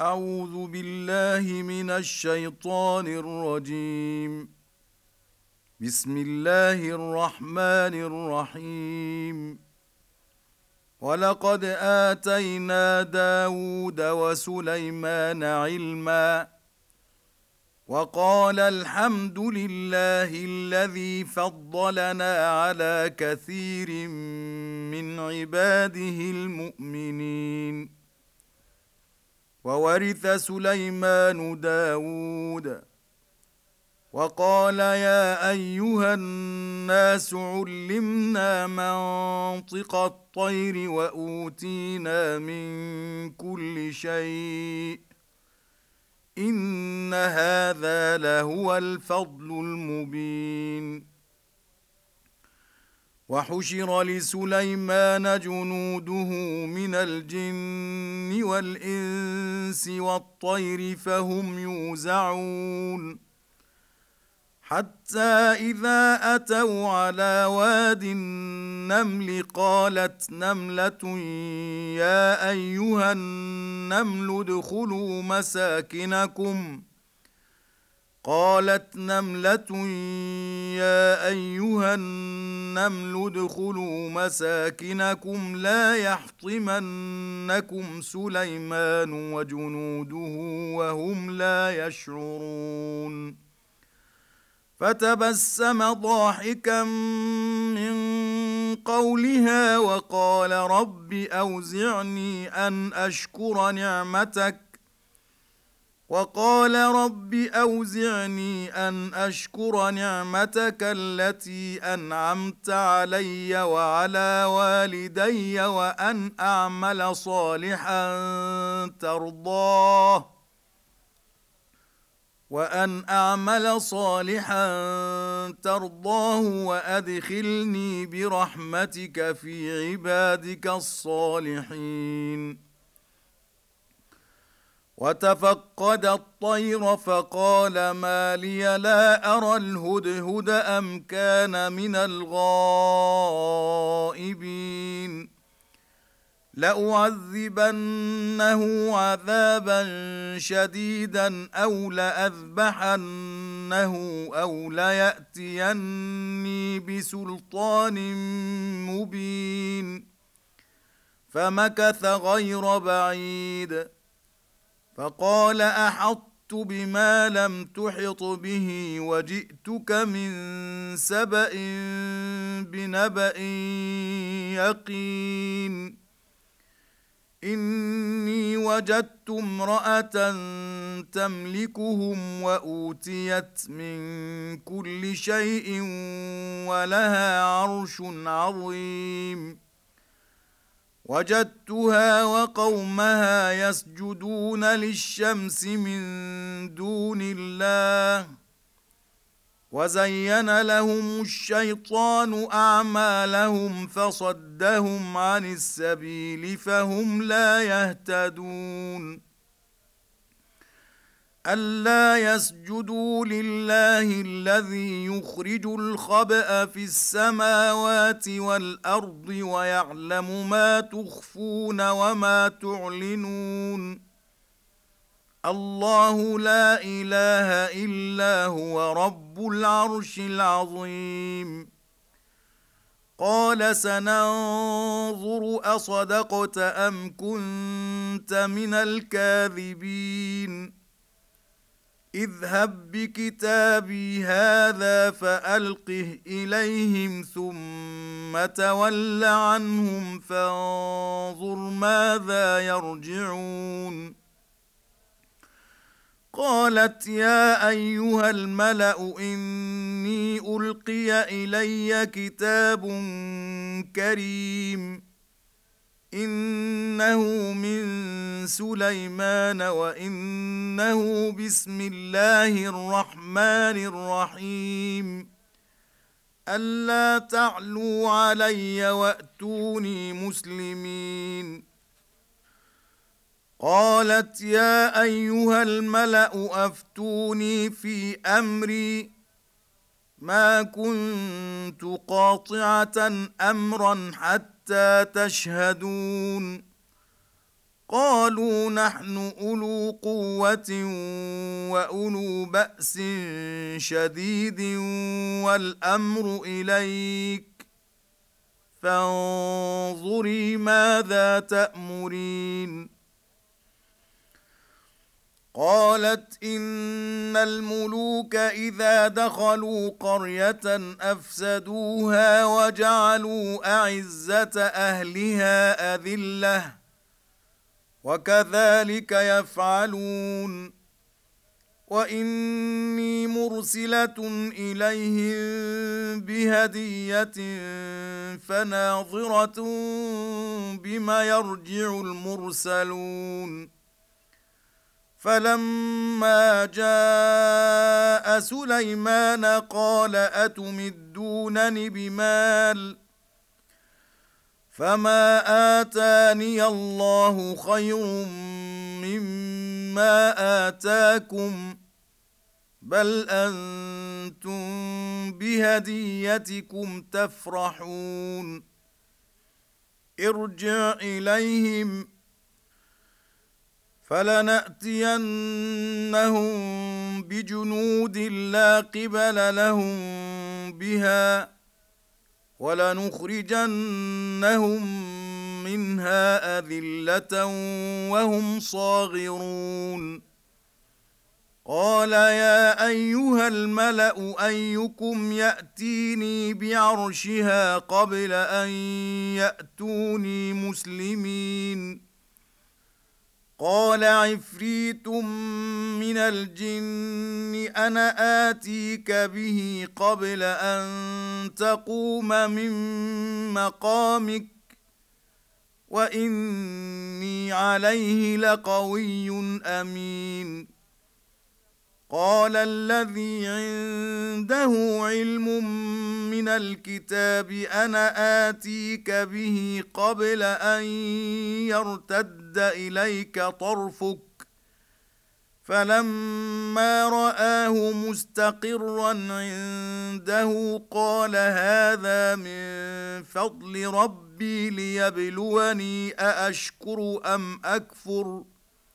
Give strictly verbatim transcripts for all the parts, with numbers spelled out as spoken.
أعوذ بالله من الشيطان الرجيم. بسم الله الرحمن الرحيم. ولقد آتينا داود وسليمان علما وقال الحمد لله الذي فضلنا على كثير من عباده المؤمنين. وورث سليمان داود وقال يا أيها الناس علمنا منطق الطير وأوتينا من كل شيء إن هذا لهو الفضل المبين. وحشر لسليمان جنوده من الجن والإنس والطير فهم يوزعون حتى إذا أتوا على واد النمل قالت نملة يا أيها النمل ادخلوا مساكنكم قالت نملة يا أيها النمل ادخلوا مساكنكم لا يحطمنكم سليمان وجنوده وهم لا يشعرون. فتبسم ضاحكا من قولها وقال رب أوزعني أن أشكر نعمتك وقال رب أوزعني أن أشكر نعمتك التي أنعمت علي وعلى والدي وأن أعمل صالحا ترضاه وأن أعمل صالحا ترضاه وأدخلني برحمتك في عبادك الصالحين. وتفقد الطير فقال ما لي لا أرى الهدهد أم كان من الغائبين لأعذبنه عذابا شديدا أو لأذبحنه أو ليأتيني بسلطان مبين. فمكث غير بعيد فقال أحطت بما لم تحط به وجئتك من سبأ بنبأ يقين إني وجدت امرأة تملكهم وأوتيت من كل شيء ولها عرش عظيم. وجدتها وقومها يسجدون للشمس من دون الله وزين لهم الشيطان أعمالهم فصدهم عن السبيل فهم لا يهتدون. ألا يسجدوا لله الذي يخرج الخبأ في السماوات والأرض ويعلم ما تخفون وما تعلنون. الله لا إله إلا هو رب العرش العظيم. قال سننظر أصدقت أم كنت من الكاذبين اذهب بكتابي هذا فألقه إليهم ثم تول عنهم فانظر ماذا يرجعون. قالت يا أيها الملأ إني ألقي إلي كتاب كريم إنه من سليمان وإنه بسم الله الرحمن الرحيم ألا تعلوا علي وأتوني مسلمين. قالت يا أيها الملأ أفتوني في أمري ما كنت قاطعة أمرا حتى تشهدون قالوا نحن أولو قوة وأولو بأس شديد والأمر إليك فانظري ماذا تأمرين. قالت إن الملوك إذا دخلوا قرية أفسدوها وجعلوا أعزة أهلها أذلة وكذلك يفعلون وإني مرسلة إليهم بهدية فناظرة بما يرجع المرسلون. فلما جاء سليمان قال أتمدونني بمال فما آتاني الله خير مما آتاكم بل أنتم بهديتكم تفرحون. ارجع إليهم فلنأتينهم بجنود لا قبل لهم بها ولنخرجنهم منها أذلة وهم صاغرون. قال يا أيها الملأ أيكم يأتيني بعرشها قبل أن يأتوني مسلمين. قال عفريت من الجن أنا آتيك به قبل أن تقوم من مقامك وإني عليه لقوي أمين. قال الذي عنده علم من الكتاب أنا آتيك به قبل أن يرتد إليك طرفك فلما رآه مستقرا عنده قال هذا من فضل ربي ليبلوني أأشكر أم أكفر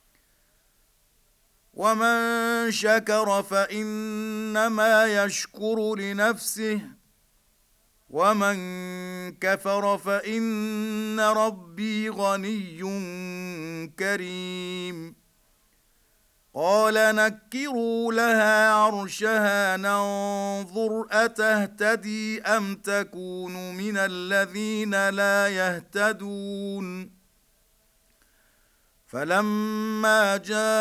ومن شكر فإنما يشكر لنفسه ومن كفر فإن ربي غني كريم. قال نكروا لها عرشها ننظر أتهتدي أم تكون من الذين لا يهتدون. فلما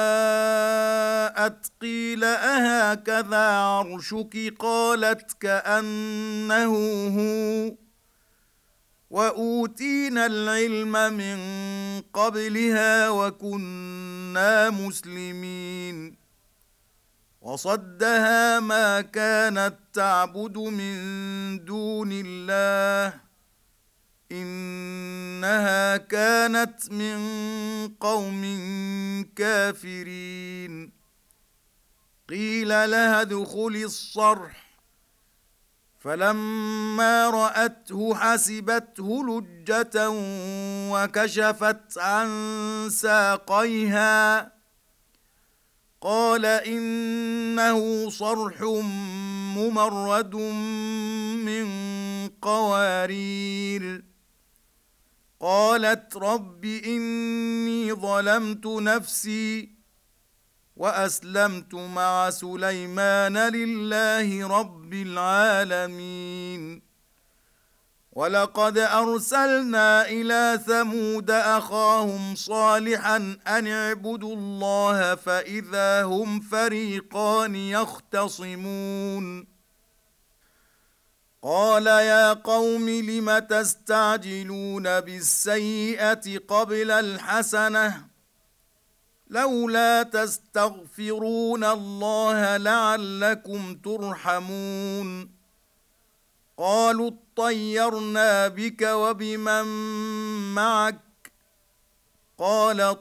جاءت قيل أهكذا عرشك قالت كأنه هو وأوتينا العلم من قبلها وكنا مسلمين. وصدها ما كانت تعبد من دون الله إنها كانت من قوم كافرين. قيل لها ادخلي الصرح فلما رأته حسبته لجة وكشفت عن ساقيها قال إنه صرح ممرد من قوارير. قالت رب إني ظلمت نفسي وأسلمت مع سليمان لله رب العالمين. ولقد أرسلنا إلى ثمود أخاهم صالحا أن اعبدوا الله فإذا هم فريقان يختصمون. قال يا قوم لم تستعجلون بالسيئة قبل الحسنة لولا تستغفرون الله لعلكم ترحمون. قالوا اطيرنا بك وبمن معك قال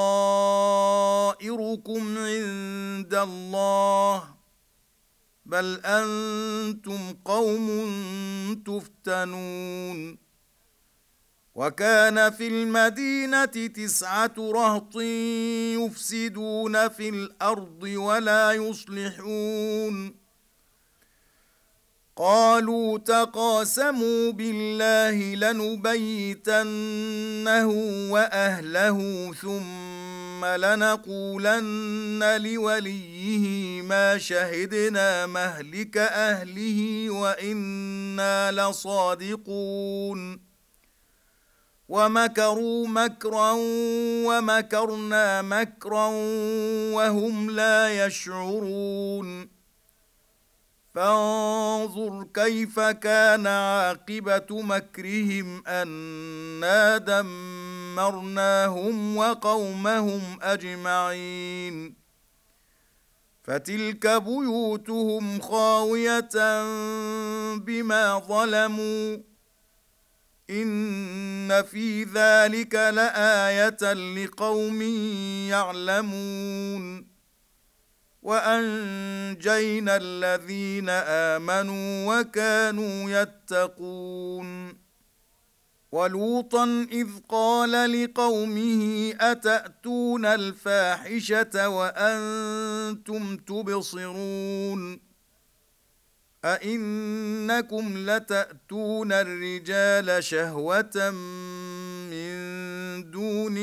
طائركم عند الله بل أنتم قوم تفتنون. وكان في المدينة تسعة رهط يفسدون في الأرض ولا يصلحون قالوا تقاسموا بالله لنبيتنه وأهله ثم لنقولن لوليه ما شهدنا مهلك أهله وإنا لصادقون ومكروا مكرا ومكرنا مكرا وهم لا يشعرون فانظر كيف كان عاقبة مكرهم أنا دمرناهم وقومهم أجمعين فتلك بيوتهم خاوية بما ظلموا إن في ذلك لآية لقوم يعلمون وأنجينا الذين آمنوا وكانوا يتقون ولوطا إذ قال لقومه أتأتون الفاحشة وأنتم تبصرون أئنكم لتأتون الرجال شهوة من دون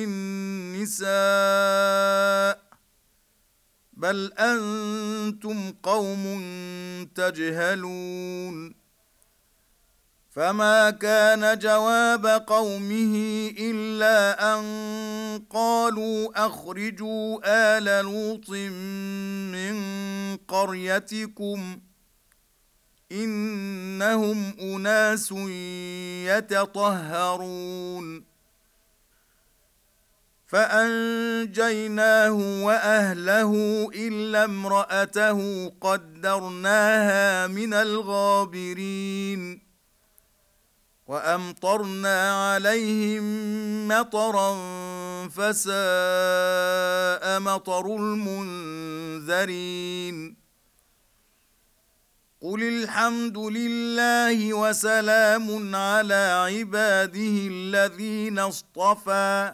النساء بل أنتم قوم تجهلون فما كان جواب قومه إلا أن قالوا أخرجوا آل لوط من قريتكم إنهم أناس يتطهرون فأنجيناه وأهله إلا امرأته قدرناها من الغابرين وأمطرنا عليهم مطرا فساء مطر المنذرين قل الحمد لله وسلام على عباده الذين اصطفى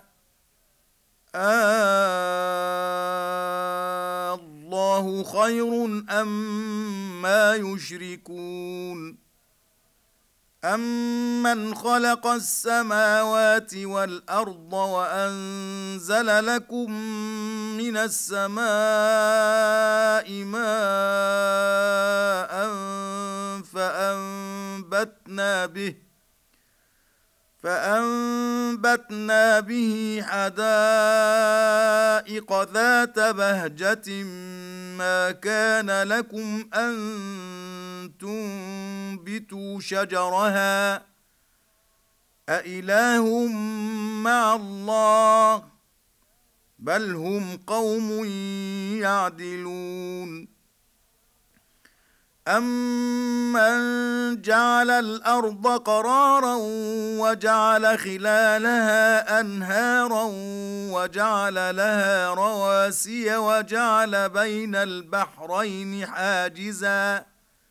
آه الله خير أما يشركون أمن خلق السماوات والأرض وأنزل لكم من السماء ماء فأنبتنا به فأنبتنا به حدائق ذات بهجة ما كان لكم أن تنبتوا شجرها أإله مع الله بل هم قوم يعدلون أمن جعل الأرض قرارا وجعل خلالها أنهارا وجعل لها رواسي وجعل بين البحرين حاجزا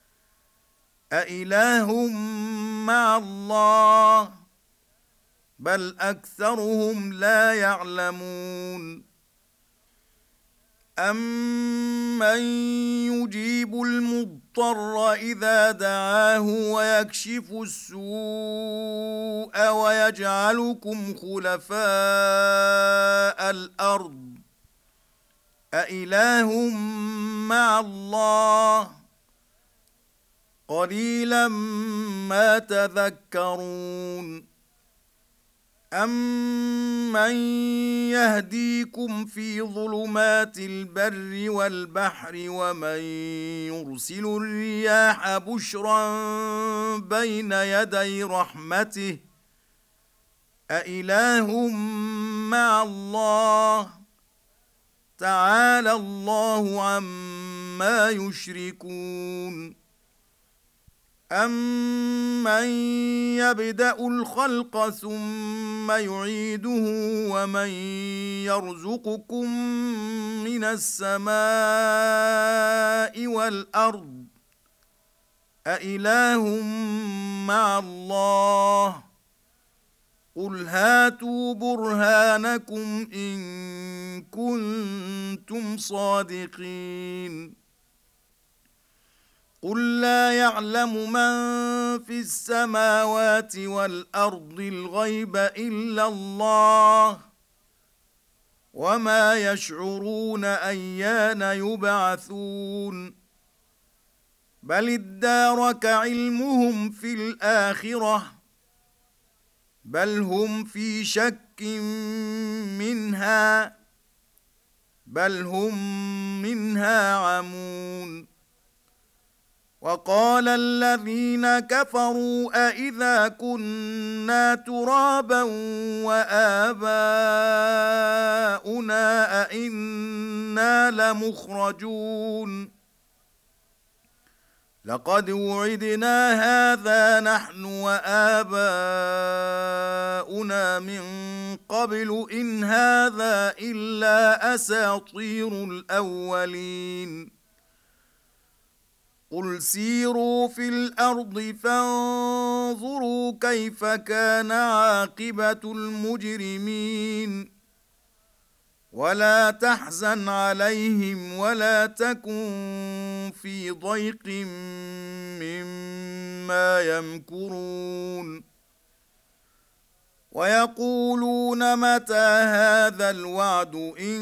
أإله مع الله بل أكثرهم لا يعلمون أمن يجيب المضطر إذا دعاه ويكشف السوء ويجعلكم خلفاء الأرض أإله مع الله قليلا ما تذكرون أمن يهديكم في ظلمات البر والبحر ومن يرسل الرياح بشرا بين يدي رحمته أإله مع الله تعالى الله عما يشركون أمن يبدأ الخلق ثم يعيده ومن يرزقكم من السماء والأرض أإله مع الله قل هاتوا برهانكم إن كنتم صادقين قل لا يعلم من في السماوات والأرض الغيب إلا الله وما يشعرون أيان يبعثون بل ادارك علمهم في الآخرة بل هم في شك منها بل هم منها عمون وقال الذين كفروا أإذا كنا ترابا وآباؤنا أإنا لمخرجون لقد وعدنا هذا نحن وآباؤنا من قبل إن هذا إلا أساطير الأولين قل سيروا في الأرض فانظروا كيف كان عاقبة المجرمين ولا تحزن عليهم ولا تكن في ضيق مما يمكرون ويقولون متى هذا الوعد إن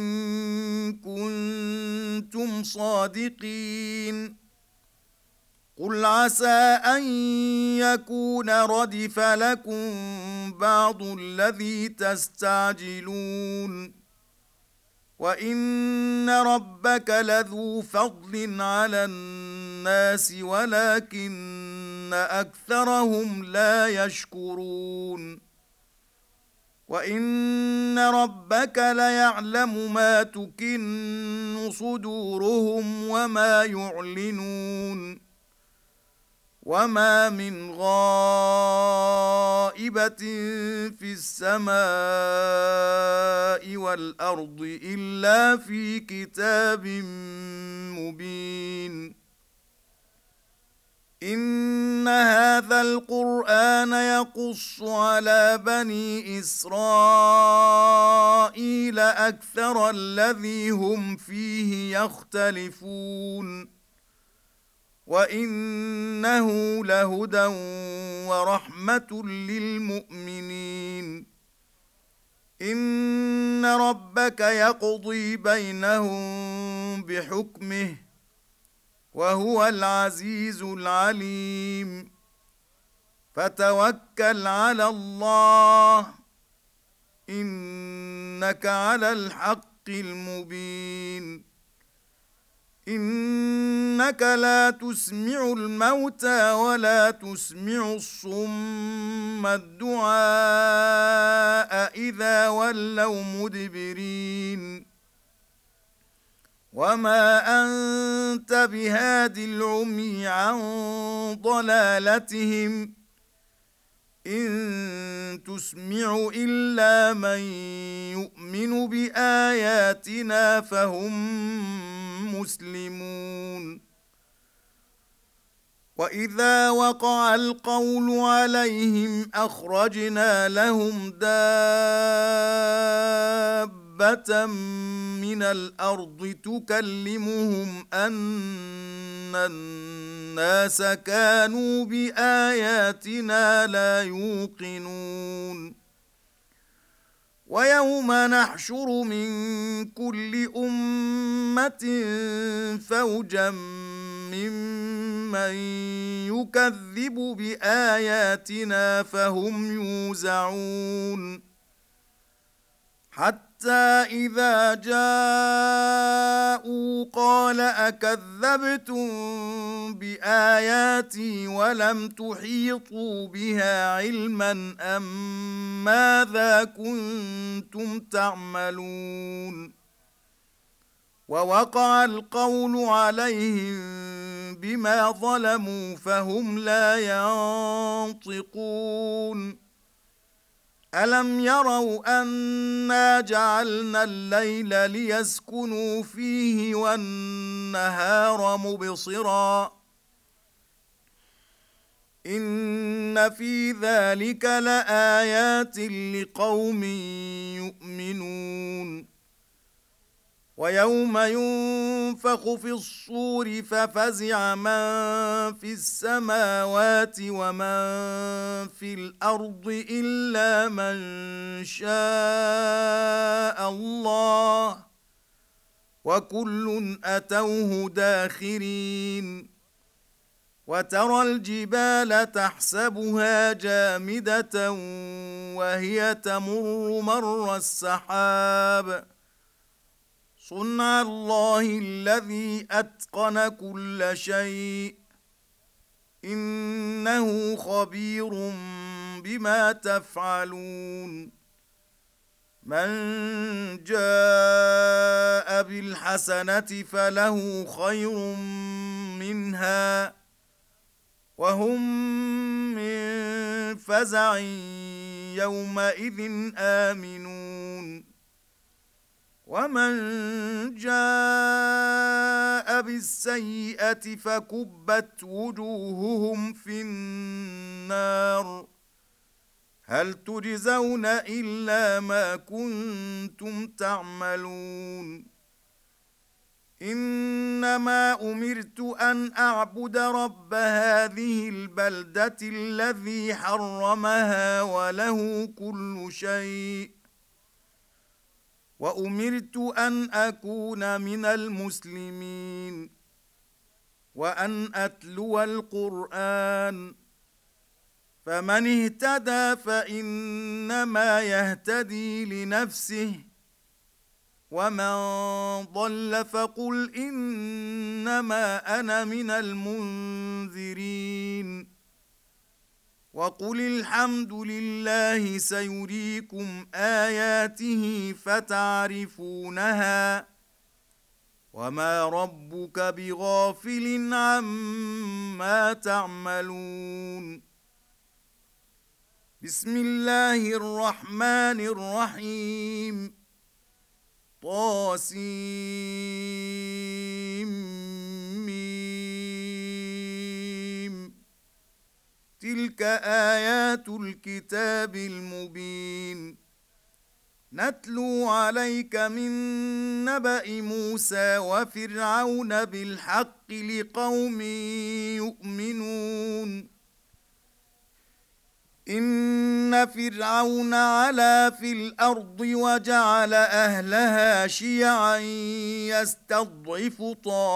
كنتم صادقين قل عسى أن يكون ردف لكم بعض الذي تستعجلون وإن ربك لذو فضل على الناس ولكن أكثرهم لا يشكرون وإن ربك ليعلم ما تكن صدورهم وما يعلنون وما من غائبة في السماء والأرض إلا في كتاب مبين إن هذا القرآن يقص على بني إسرائيل أكثر الذي هم فيه يختلفون وإنه لهدى ورحمة للمؤمنين إن ربك يقضي بينهم بحكمه وهو العزيز العليم فتوكل على الله إنك على الحق المبين إنك لا تسمع الموتى ولا تسمع الصم الدعاء إذا ولوا مدبرين وما أنت بهاد العمي عن ضلالتهم إن تسمع إلا من يؤمن بآياتنا فهم مسلمون وإذا وقع القول عليهم أخرجنا لهم دابة من الأرض تكلمهم أن الناس كانوا بآياتنا لا يوقنون ويوم نحشر من كل أمة فوجا ممن يكذب بآياتنا فهم يوزعون حتى إذا جاءوا قال أكذبتم بآياتي ولم تحيطوا بها علما أم ماذا كنتم تعملون ووقع القول عليهم بما ظلموا فهم لا ينطقون ألم يروا أنا جعلنا الليل ليسكنوا فيه والنهار مبصرا إن في ذلك لآيات لقوم يؤمنون ويوم ينفخ في الصور ففزع من في السماوات ومن في الأرض إلا من شاء الله وكل أتوه داخرين وترى الجبال تحسبها جامدة وهي تمر مر السحاب صنع الله الذي أتقن كل شيء إنه خبير بما تفعلون من جاء بالحسنة فله خير منها وهم من فزع يومئذ آمنون ومن جاء بالسيئة فكبت وجوههم في النار هل تجزون إلا ما كنتم تعملون إنما أمرت أن أعبد رب هذه البلدة الذي حرمها وله كل شيء وأمرت أن أكون من المسلمين وأن أتلو القرآن فمن اهتدى فإنما يهتدي لنفسه ومن ضل فقل إنما أنا من المنذرين وقل الحمد لله سيريكم آياته فتعرفونها وما ربك بغافل عما تعملون بسم الله الرحمن الرحيم طاسيم تلك آيات الكتاب المبين نتلو عليك من نبأ موسى وفرعون بالحق لقوم يؤمنون إن فرعون علا في الأرض وجعل أهلها شيعا يستضعف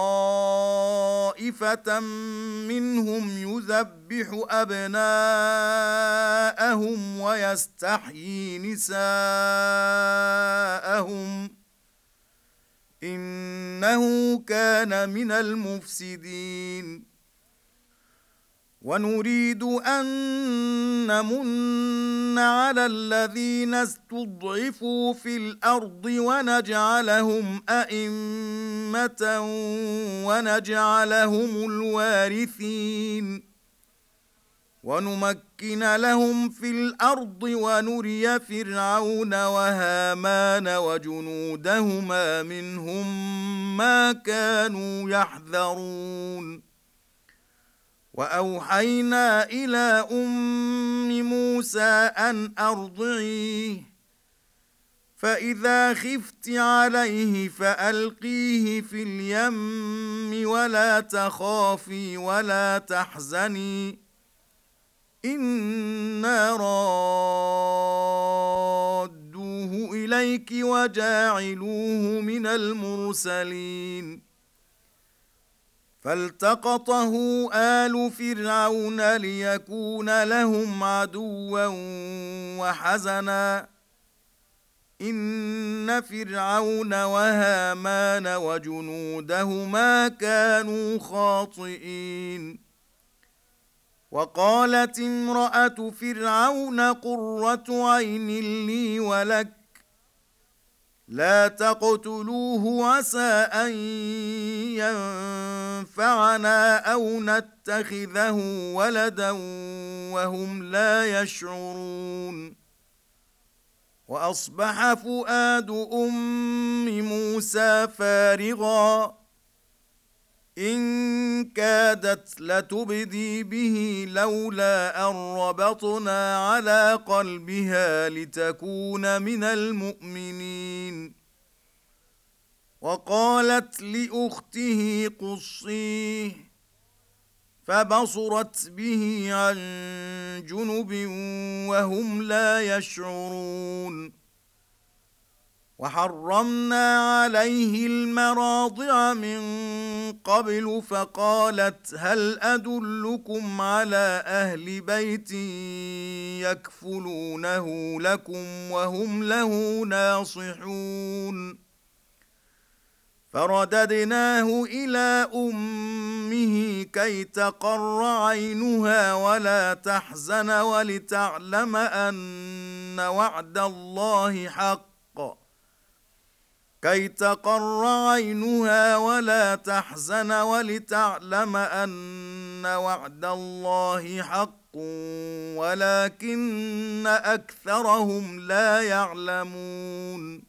طائفة منهم يذبح أبناءهم ويستحيي نساءهم إنه كان من المفسدين ونريد أن نمن على الذين استضعفوا في الأرض ونجعلهم أئمة ونجعلهم الوارثين ونمكن لهم في الأرض ونري فرعون وهامان وجنودهما منهم ما كانوا يحذرون وأوحينا إلى أم موسى أن أرضعيه فإذا خفت عليه فألقيه في اليم ولا تخافي ولا تحزني إنا رادوه إليك وجاعلوه من المرسلين فالتقطه آل فرعون ليكون لهم عدوا وحزنا إن فرعون وهامان وجنودهما كانوا خاطئين وقالت امرأة فرعون قرة عين لي ولك لا تقتلوه عسى أن ينفعنا أو نتخذه ولدا وهم لا يشعرون وأصبح فؤاد أم موسى فارغا إن كادت لتبدي به لولا أن ربطنا على قلبها لتكون من المؤمنين. وقالت لأخته قصيه فبصرت به عن جنب وهم لا يشعرون. وحرمنا عليه المراضع من قبل فقالت هل أدلكم على أهل بيت يكفلونه لكم وهم له ناصحون. فرددناه إلى أمه كي تقر عينها ولا تحزن ولتعلم أن وعد الله حق كي تقر عينها ولا تحزن ولتعلم أن وعد الله حق ولكن أكثرهم لا يعلمون.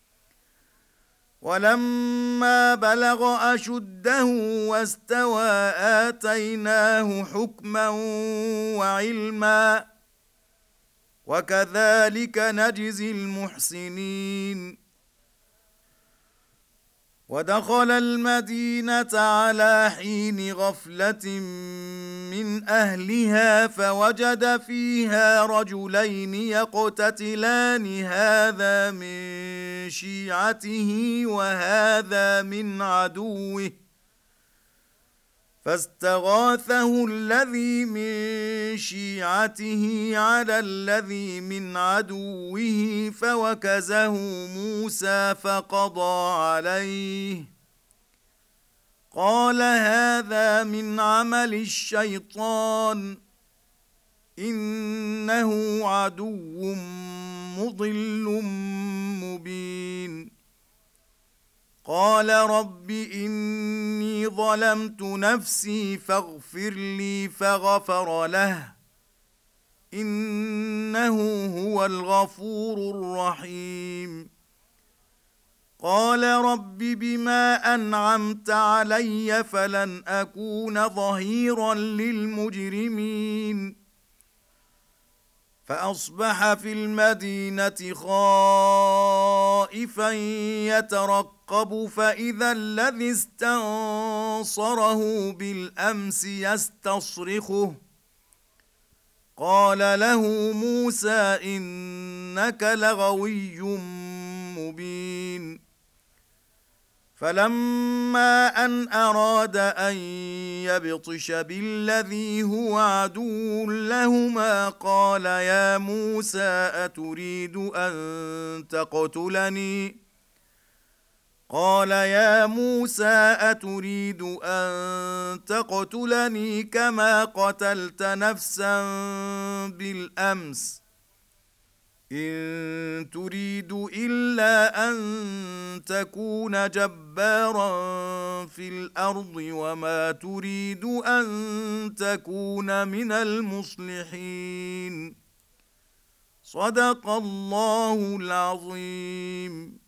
ولما بلغ أشده واستوى آتيناه حكما وعلما وكذلك نجزي المحسنين. ودخل المدينة على حين غفلة من أهلها فوجد فيها رجلين يقتتلان هذا من شيعته وهذا من عدوه فاستغاثه الذي من شيعته على الذي من عدوه فوكزه موسى فقضى عليه قال هذا من عمل الشيطان إنه عدو مضل مبين. قال رب إني ظلمت نفسي فاغفر لي فغفر له إنه هو الغفور الرحيم. قال رب بما أنعمت علي فلن أكون ظهيرا للمجرمين. فأصبح في المدينة خائفا يترقب فإذا الذي استنصره بالأمس يستصرخه قال له موسى إنك لغوي مبين. فلما أن أراد أن يبطش بالذي هو عدو لهما قال يا موسى أتريد أن تقتلني قال يا موسى أتريد أن تقتلني كما قتلت نفسا بالأمس إن تريد إلا أن تكون جبارا في الأرض وما تريد أن تكون من المصلحين. صدق الله العظيم.